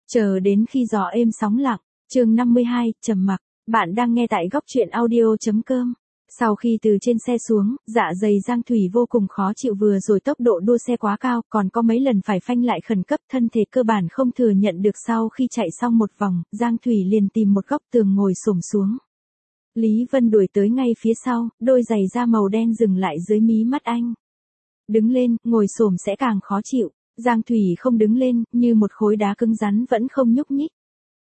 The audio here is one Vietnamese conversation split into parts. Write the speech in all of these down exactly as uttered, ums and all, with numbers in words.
Chờ đến khi gió êm sóng lặng, chương năm mươi hai, trầm mặc, bạn đang nghe tại góc truyện audio.com. Sau khi từ trên xe xuống, dạ dày Giang Thủy vô cùng khó chịu, vừa rồi tốc độ đua xe quá cao, còn có mấy lần phải phanh lại khẩn cấp, thân thể cơ bản không thừa nhận được. Sau khi chạy xong một vòng, Giang Thủy liền tìm một góc tường ngồi xổm xuống. Lý Vân đuổi tới ngay phía sau, đôi giày da màu đen dừng lại dưới mí mắt anh. Đứng lên, ngồi xổm sẽ càng khó chịu. Giang Thủy không đứng lên, như một khối đá cứng rắn vẫn không nhúc nhích.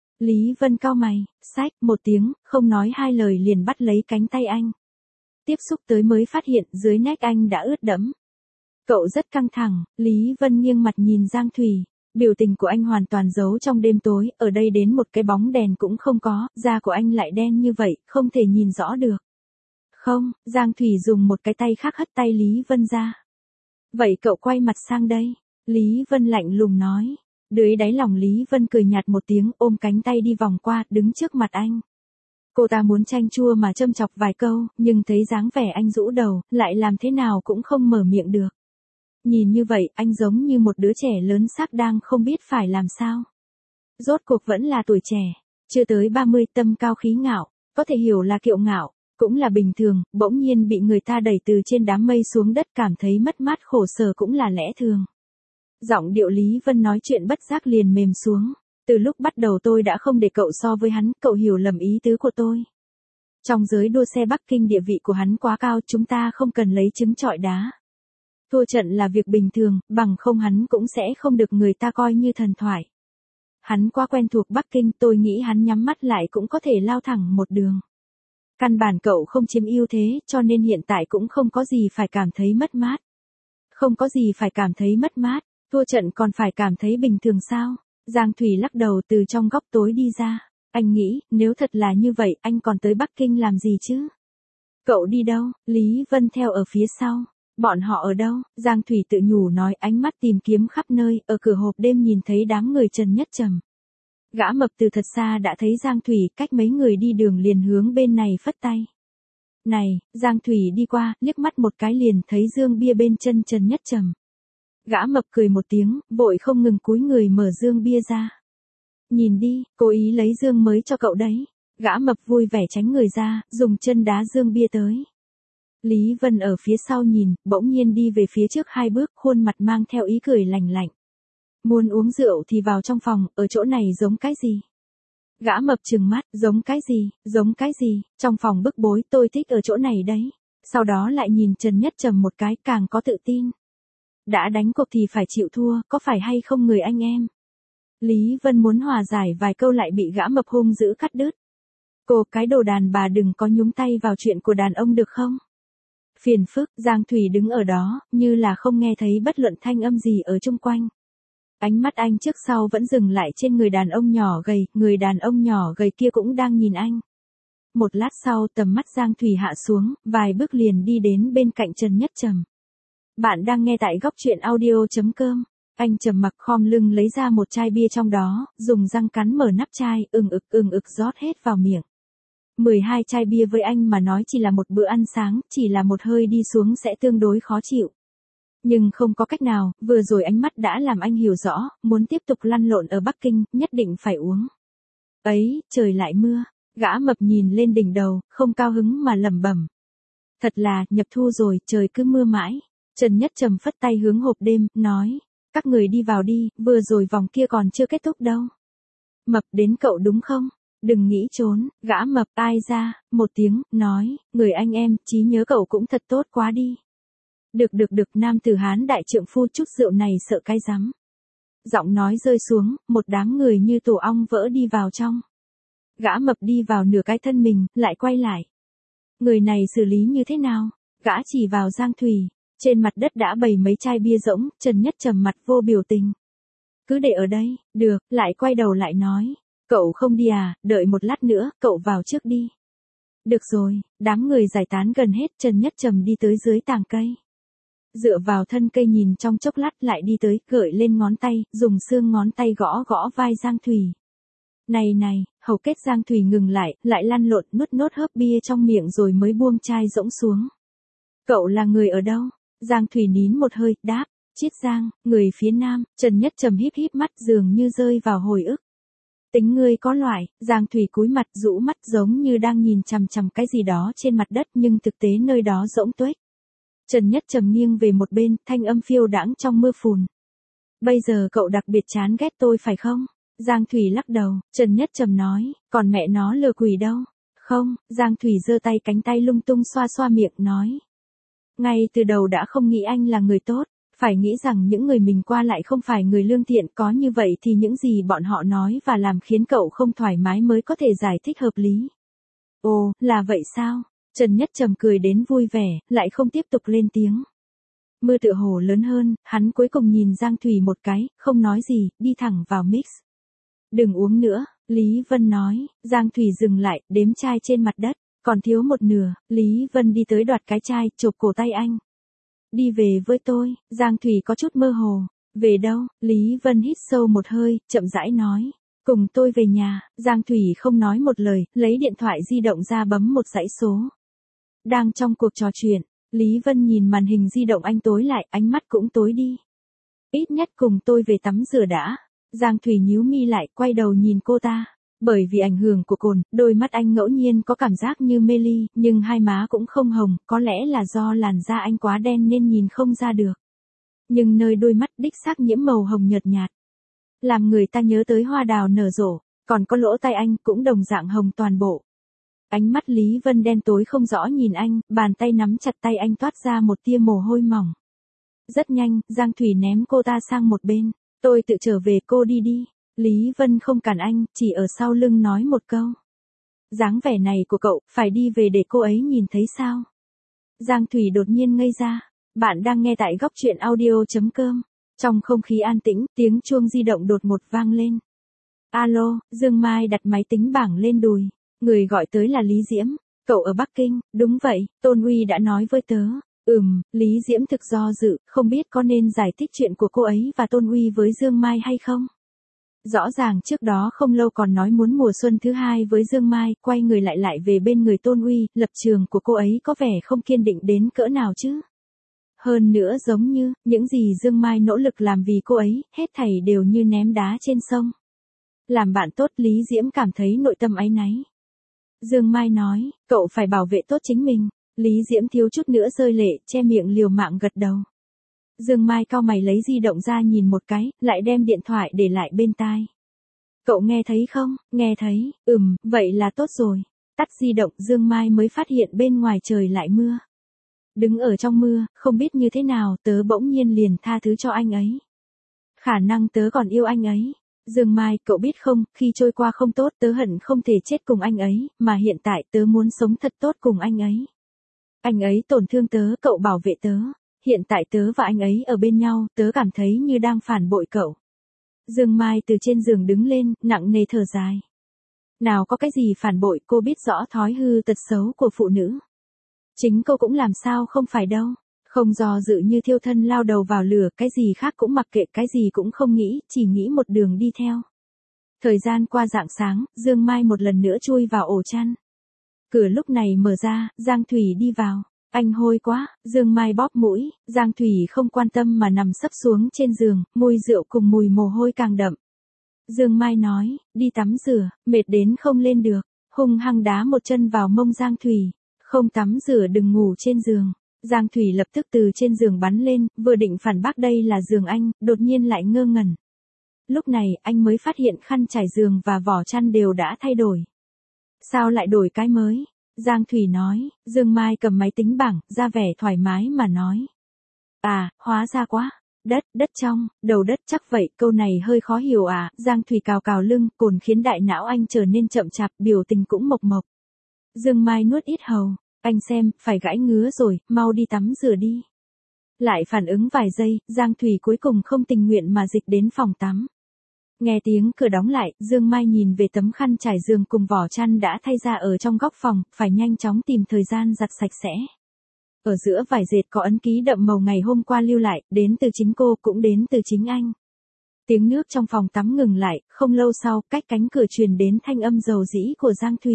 Lý Vân cau mày, xách một tiếng, không nói hai lời liền bắt lấy cánh tay anh. Tiếp xúc tới mới phát hiện dưới nách anh đã ướt đẫm. Cậu rất căng thẳng, Lý Vân nghiêng mặt nhìn Giang Thủy. Biểu tình của anh hoàn toàn giấu trong đêm tối, ở đây đến một cái bóng đèn cũng không có, da của anh lại đen như vậy, không thể nhìn rõ được. Không, Giang Thủy dùng một cái tay khác hất tay Lý Vân ra. Vậy cậu quay mặt sang đây. Lý Vân lạnh lùng nói. Dưới đáy lòng Lý Vân cười nhạt một tiếng, ôm cánh tay đi vòng qua, đứng trước mặt anh. Cô ta muốn chanh chua mà châm chọc vài câu, nhưng thấy dáng vẻ anh rũ đầu, lại làm thế nào cũng không mở miệng được. Nhìn như vậy, anh giống như một đứa trẻ lớn xác đang không biết phải làm sao. Rốt cuộc vẫn là tuổi trẻ, chưa tới ba mươi, tâm cao khí ngạo, có thể hiểu là kiêu ngạo, cũng là bình thường, bỗng nhiên bị người ta đẩy từ trên đám mây xuống đất, cảm thấy mất mát khổ sở cũng là lẽ thường. Giọng điệu Lý Vân nói chuyện bất giác liền mềm xuống. Từ lúc bắt đầu tôi đã không để cậu so với hắn, cậu hiểu lầm ý tứ của tôi. Trong giới đua xe Bắc Kinh địa vị của hắn quá cao, chúng ta không cần lấy trứng trọi đá. Thua trận là việc bình thường, bằng không hắn cũng sẽ không được người ta coi như thần thoại. Hắn quá quen thuộc Bắc Kinh, tôi nghĩ hắn nhắm mắt lại cũng có thể lao thẳng một đường. Căn bản cậu không chiếm ưu thế, cho nên hiện tại cũng không có gì phải cảm thấy mất mát. Không có gì phải cảm thấy mất mát, thua trận còn phải cảm thấy bình thường sao? Giang Thủy lắc đầu từ trong góc tối đi ra. Anh nghĩ, nếu thật là như vậy, anh còn tới Bắc Kinh làm gì chứ? Cậu đi đâu? Lý Vân theo ở phía sau. Bọn họ ở đâu? Giang Thủy tự nhủ nói, ánh mắt tìm kiếm khắp nơi, ở cửa hộp đêm nhìn thấy đám người Trần Nhất Trầm. Gã mập từ thật xa đã thấy Giang Thủy, cách mấy người đi đường liền hướng bên này phất tay. Này, Giang Thủy đi qua, liếc mắt một cái liền thấy dương bia bên chân Trần Nhất Trầm. Gã mập cười một tiếng, vội không ngừng cúi người mở dương bia ra. Nhìn đi, cố ý lấy dương mới cho cậu đấy. Gã mập vui vẻ tránh người ra, dùng chân đá dương bia tới. Lý Vân ở phía sau nhìn, bỗng nhiên đi về phía trước hai bước, khuôn mặt mang theo ý cười lành lạnh. Muốn uống rượu thì vào trong phòng, ở chỗ này giống cái gì? Gã mập trừng mắt, giống cái gì, giống cái gì, trong phòng bức bối, tôi thích ở chỗ này đấy. Sau đó lại nhìn Trần Nhất Trầm một cái, càng có tự tin. Đã đánh cuộc thì phải chịu thua, có phải hay không người anh em? Lý Vân muốn hòa giải vài câu lại bị gã mập hung dữ cắt đứt. Cô cái đồ đàn bà đừng có nhúng tay vào chuyện của đàn ông được không? Phiền phức, Giang Thủy đứng ở đó, như là không nghe thấy bất luận thanh âm gì ở chung quanh. Ánh mắt anh trước sau vẫn dừng lại trên người đàn ông nhỏ gầy, người đàn ông nhỏ gầy kia cũng đang nhìn anh. Một lát sau tầm mắt Giang Thủy hạ xuống, vài bước liền đi đến bên cạnh Trần Nhất Trầm. Bạn đang nghe tại góc truyện audio.com. Anh trầm mặc khom lưng lấy ra một chai bia trong đó, dùng răng cắn mở nắp chai, ừng ực ừng ực rót hết vào miệng. mười hai chai bia với anh mà nói chỉ là một bữa ăn sáng, chỉ là một hơi đi xuống sẽ tương đối khó chịu. Nhưng không có cách nào, vừa rồi ánh mắt đã làm anh hiểu rõ, muốn tiếp tục lăn lộn ở Bắc Kinh, nhất định phải uống. Ấy, trời lại mưa, gã mập nhìn lên đỉnh đầu, không cao hứng mà lẩm bẩm. Thật là, nhập thu rồi, trời cứ mưa mãi. Trần Nhất Trầm phất tay hướng hộp đêm, nói. Các người đi vào đi, vừa rồi vòng kia còn chưa kết thúc đâu. Mập đến cậu đúng không? Đừng nghĩ trốn, gã mập ai ra, một tiếng, nói, người anh em, trí nhớ cậu cũng thật tốt quá đi. Được được được, nam tử Hán đại trượng phu, chút rượu này sợ cái rắm. Giọng nói rơi xuống, một đám người như tổ ong vỡ đi vào trong. Gã mập đi vào nửa cái thân mình, lại quay lại. Người này xử lý như thế nào? Gã chỉ vào Giang Thủy. Trên mặt đất đã bày mấy chai bia rỗng, Trần Nhất Trầm mặt vô biểu tình. Cứ để ở đây, được, lại quay đầu lại nói. Cậu không đi à, đợi một lát nữa, cậu vào trước đi. Được rồi, đám người giải tán gần hết, Trần Nhất Trầm đi tới dưới tàng cây. Dựa vào thân cây nhìn trong chốc lát lại đi tới, gợi lên ngón tay, dùng xương ngón tay gõ gõ vai Giang Thủy. Này này, hầu kết Giang Thủy ngừng lại, lại lăn lộn nuốt nốt hớp bia trong miệng rồi mới buông chai rỗng xuống. Cậu là người ở đâu? Giang Thủy nín một hơi, đáp, Chiết Giang, người phía nam. Trần Nhất Trầm híp híp mắt dường như rơi vào hồi ức. Tính ngươi có loại, Giang Thủy cúi mặt rũ mắt giống như đang nhìn chằm chằm cái gì đó trên mặt đất nhưng thực tế nơi đó rỗng tuếch. Trần Nhất Trầm nghiêng về một bên, thanh âm phiêu đãng trong mưa phùn. Bây giờ cậu đặc biệt chán ghét tôi phải không? Giang Thủy lắc đầu, Trần Nhất Trầm nói, còn mẹ nó lừa quỷ đâu. Không, Giang Thủy giơ tay cánh tay lung tung xoa xoa miệng nói. Ngay từ đầu đã không nghĩ anh là người tốt, phải nghĩ rằng những người mình qua lại không phải người lương thiện, có như vậy thì những gì bọn họ nói và làm khiến cậu không thoải mái mới có thể giải thích hợp lý. Ồ, là vậy sao? Trần Nhất Trầm cười đến vui vẻ, lại không tiếp tục lên tiếng. Mưa tựa hồ lớn hơn, hắn cuối cùng nhìn Giang Thủy một cái, không nói gì, đi thẳng vào mix. Đừng uống nữa, Lý Vân nói. Giang Thủy dừng lại, đếm chai trên mặt đất, còn thiếu một nửa. Lý Vân đi tới đoạt cái chai, chộp cổ tay anh. Đi về với tôi. Giang Thủy có chút mơ hồ. Về đâu? Lý Vân hít sâu một hơi, chậm rãi nói. Cùng tôi về nhà. Giang Thủy không nói một lời, lấy điện thoại di động ra bấm một dãy số. Đang trong cuộc trò chuyện, Lý Vân nhìn màn hình di động anh tối lại, ánh mắt cũng tối đi. Ít nhất cùng tôi về tắm rửa đã. Giang Thủy nhíu mi lại, quay đầu nhìn cô ta. Bởi vì ảnh hưởng của cồn, đôi mắt anh ngẫu nhiên có cảm giác như mê ly, nhưng hai má cũng không hồng, có lẽ là do làn da anh quá đen nên nhìn không ra được. Nhưng nơi đôi mắt đích xác nhiễm màu hồng nhợt nhạt. Làm người ta nhớ tới hoa đào nở rộ, còn có lỗ tai anh cũng đồng dạng hồng toàn bộ. Ánh mắt Lý Vân đen tối không rõ nhìn anh, bàn tay nắm chặt tay anh toát ra một tia mồ hôi mỏng. Rất nhanh, Giang Thủy ném cô ta sang một bên. Tôi tự trở về, cô đi đi. Lý Vân không cản anh, chỉ ở sau lưng nói một câu. Dáng vẻ này của cậu, phải đi về để cô ấy nhìn thấy sao? Giang Thủy đột nhiên ngây ra. Bạn đang nghe tại góc truyện audio chấm com. Trong không khí an tĩnh, tiếng chuông di động đột ngột vang lên. Alo, Dương Mai đặt máy tính bảng lên đùi. Người gọi tới là Lý Diễm. Cậu ở Bắc Kinh? Đúng vậy, Tôn Uy đã nói với tớ. Ừm, Lý Diễm thực do dự, không biết có nên giải thích chuyện của cô ấy và Tôn Uy với Dương Mai hay không? Rõ ràng trước đó không lâu còn nói muốn mùa xuân thứ hai với Dương Mai, quay người lại lại về bên người Tôn Uy, lập trường của cô ấy có vẻ không kiên định đến cỡ nào chứ. Hơn nữa giống như, những gì Dương Mai nỗ lực làm vì cô ấy, hết thảy đều như ném đá trên sông. Làm bạn tốt, Lý Diễm cảm thấy nội tâm áy náy. Dương Mai nói, cậu phải bảo vệ tốt chính mình. Lý Diễm thiếu chút nữa rơi lệ, che miệng liều mạng gật đầu. Dương Mai cau mày lấy di động ra nhìn một cái, lại đem điện thoại để lại bên tai. Cậu nghe thấy không? Nghe thấy, ừm, vậy là tốt rồi. Tắt di động, Dương Mai mới phát hiện bên ngoài trời lại mưa. Đứng ở trong mưa, không biết như thế nào, tớ bỗng nhiên liền tha thứ cho anh ấy. Khả năng tớ còn yêu anh ấy. Dương Mai, cậu biết không, khi trôi qua không tốt tớ hận không thể chết cùng anh ấy, mà hiện tại tớ muốn sống thật tốt cùng anh ấy. Anh ấy tổn thương tớ, cậu bảo vệ tớ. Hiện tại tớ và anh ấy ở bên nhau, tớ cảm thấy như đang phản bội cậu. Dương Mai từ trên giường đứng lên, nặng nề thở dài. Nào có cái gì phản bội, cô biết rõ thói hư tật xấu của phụ nữ. Chính cô cũng làm sao không phải đâu. Không do dự như thiêu thân lao đầu vào lửa, cái gì khác cũng mặc kệ, cái gì cũng không nghĩ, chỉ nghĩ một đường đi theo. Thời gian qua rạng sáng, Dương Mai một lần nữa chui vào ổ chăn. Cửa lúc này mở ra, Giang Thủy đi vào. Anh hôi quá, Dương Mai bóp mũi, Giang Thủy không quan tâm mà nằm sấp xuống trên giường, mùi rượu cùng mùi mồ hôi càng đậm. Dương Mai nói, đi tắm rửa, mệt đến không lên được, hung hăng đá một chân vào mông Giang Thủy. Không tắm rửa đừng ngủ trên giường. Giang Thủy lập tức từ trên giường bắn lên, vừa định phản bác đây là giường anh, đột nhiên lại ngơ ngẩn. Lúc này, anh mới phát hiện khăn trải giường và vỏ chăn đều đã thay đổi. Sao lại đổi cái mới? Giang Thủy nói. Dương Mai cầm máy tính bảng, ra vẻ thoải mái mà nói. À, hóa ra quá. Đất, đất trong, đầu đất chắc vậy, câu này hơi khó hiểu à. Giang Thủy cào cào lưng, cồn khiến đại não anh trở nên chậm chạp, biểu tình cũng mộc mộc. Dương Mai nuốt ít hầu. Anh xem, phải gãi ngứa rồi, mau đi tắm rửa đi. Lại phản ứng vài giây, Giang Thủy cuối cùng không tình nguyện mà dịch đến phòng tắm. Nghe tiếng cửa đóng lại, Dương Mai nhìn về tấm khăn trải giường cùng vỏ chăn đã thay ra ở trong góc phòng, phải nhanh chóng tìm thời gian giặt sạch sẽ. Ở giữa vải dệt có ấn ký đậm màu ngày hôm qua lưu lại, đến từ chính cô cũng đến từ chính anh. Tiếng nước trong phòng tắm ngừng lại, không lâu sau, cách cánh cửa truyền đến thanh âm dầu dĩ của Giang Thủy.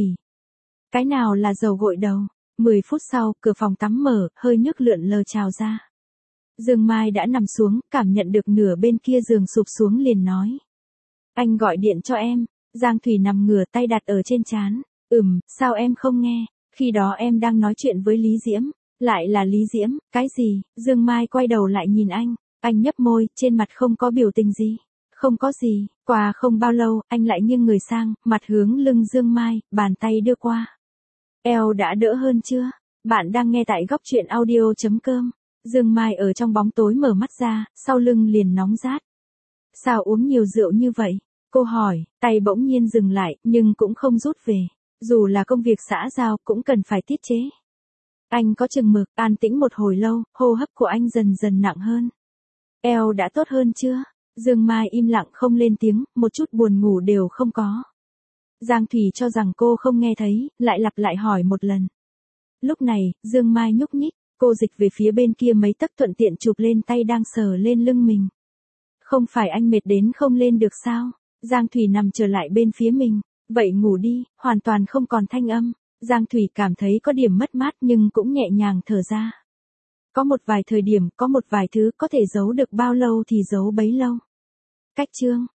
Cái nào là dầu gội đầu? Mười phút sau, cửa phòng tắm mở, hơi nước lượn lờ trào ra. Dương Mai đã nằm xuống, cảm nhận được nửa bên kia giường sụp xuống liền nói. Anh gọi điện cho em. Giang Thủy nằm ngửa tay đặt ở trên trán. Ừm, sao em không nghe? Khi đó em đang nói chuyện với Lý Diễm. Lại là Lý Diễm, cái gì? Dương Mai quay đầu lại nhìn anh. Anh nhấp môi, trên mặt không có biểu tình gì. Không có gì, qua không bao lâu, anh lại nghiêng người sang, mặt hướng lưng Dương Mai, bàn tay đưa qua. Eo đã đỡ hơn chưa? Bạn đang nghe tại góc truyện audio.com. Dương Mai ở trong bóng tối mở mắt ra, sau lưng liền nóng rát. Sao uống nhiều rượu như vậy? Cô hỏi, tay bỗng nhiên dừng lại, nhưng cũng không rút về. Dù là công việc xã giao cũng cần phải tiết chế. Anh có chừng mực, an tĩnh một hồi lâu, hô hấp của anh dần dần nặng hơn. Eo đã tốt hơn chưa? Dương Mai im lặng không lên tiếng, một chút buồn ngủ đều không có. Giang Thủy cho rằng cô không nghe thấy, lại lặp lại hỏi một lần. Lúc này, Dương Mai nhúc nhích, cô dịch về phía bên kia mấy tấc thuận tiện chụp lên tay đang sờ lên lưng mình. Không phải anh mệt đến không lên được sao? Giang Thủy nằm trở lại bên phía mình. Vậy ngủ đi, hoàn toàn không còn thanh âm. Giang Thủy cảm thấy có điểm mất mát nhưng cũng nhẹ nhàng thở ra. Có một vài thời điểm, có một vài thứ có thể giấu được bao lâu thì giấu bấy lâu. Cách chương